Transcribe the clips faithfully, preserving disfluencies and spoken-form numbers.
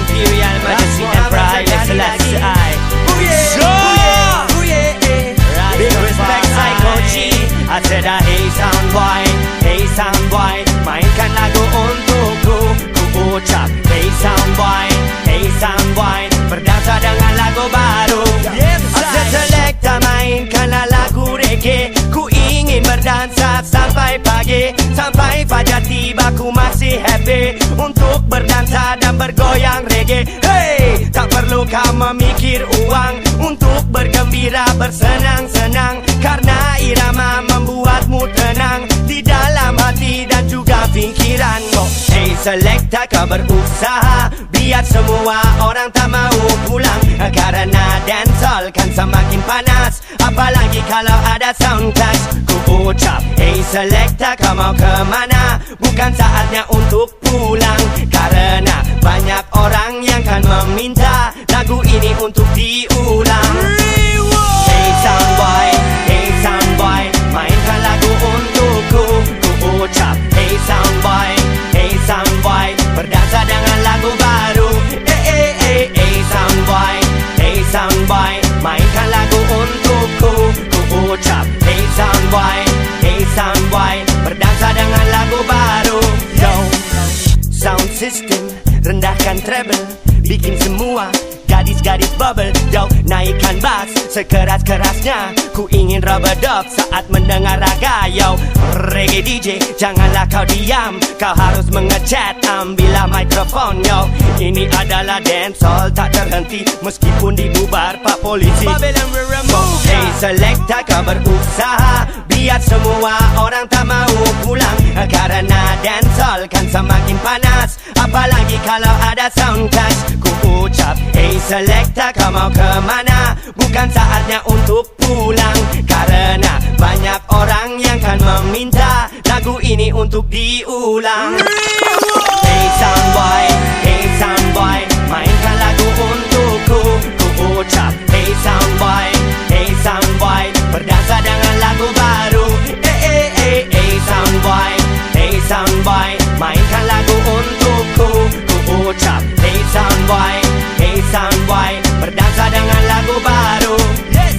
Imperial Majesty Emperor Haile Selassie I. So, big respect Psycho G. I said ah, hey sound boy, hey sound boy, mainkan lagu untukku, ku ucap hey sound boy, hey sound boy, berdansa dengan lagu baru. I said selecta mainkanlah lagu reggae, ku ingin berdansa sampai pagi, sampai fajar tiba ku masih happy untuk berdansa dan bergoyang reggae. Hey, tak perlu kau memikir uang untuk bergembira bersenang-senang, karena irama membuatmu tenang di dalam hati dan juga fikiran. Oh, hey selecta kau berusaha biar semua orang tak mau pulang, karena dancehall kan semakin panas, apalagi kalau ada sound clash. Ku ucap hey selecta kau mau kemana, bukan saatnya untuk pulang, karena banyak orang yang kan meminta lagu ini untuk diulang. Hey sound boy, hey sound boy, mainkan lagu untukku, ku ucap hey sound boy, hey sound boy, berdansa dengan lagu baru. Eh eh eh eh sound boy, hey sound boy, mainkan lagu untukku, ku ucap hey sound boy, hey sound boy, berdansa dengan lagu baru. Yo, sound system rendahkan treble, bikin semua gadis-gadis bubble. Yo, naikkan bass sekeras-kerasnya, ku ingin rubber dub saat mendengar raga. Yo, reggae D J janganlah kau diam, kau harus mengechat, ambillah mikrofon. Yo, ini adalah dancehall tak terhenti meskipun dibubar pak polisi. Babylon will remove. Hey selecta kau berusaha biar semua orang tak mau pulang, karena dancehall kan semakin panas, apalagi kalau ada sound clash. Ku ucap hey selecta kau mau kemana, bukan saatnya untuk pulang, karena banyak orang yang kan meminta lagu ini untuk diulang. Hey sound boy, hey sound boy, mainkan lagu untukku, ku ucap hey sound boy, hey sound boy, berdansa dengan lagu baru. Eh eh eh eh sound boy, hey sound boy, mainkan lagu untukku, ku ucap hey sound boy, hey sound boy, berdansa dengan lagu baru. Yes.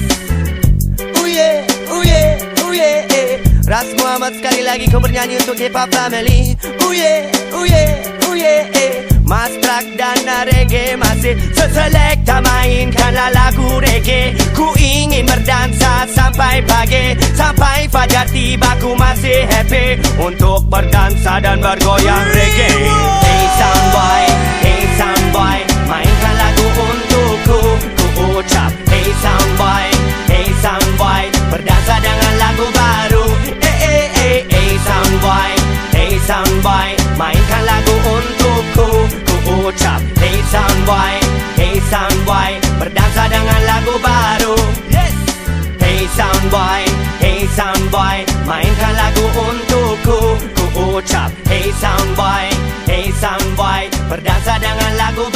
Oh yeah, oh yeah, oh yeah, eh. Ras Muhammad sekali lagi kau bernyanyi untuk hip hop family. Oh yeah, oh yeah, oh yeah, eh. Mas Trak dan reggae masih seselekta mainkanlah lagu reggae, ku ingin berdansa sampai pagi, sampai fajar tiba ku masih happy untuk berdansa dan bergoyang reggae. Hey sound boy, hey sound boy, mainkan lagu untukku, ku ucap hey sound boy, hey sound boy, berdansa dengan lagu baru. Eh eh eh eh sound boy, hey sound boy, mainkan lagu untukku, ku ucap hey sound boy, hey sound boy, berdansa dengan lagu baru. Yes. Hey sound boy, hey sound boy, mainkan lagu untukku, ku ucap hey sound boy, hey sound boy, berdansa dengan lagu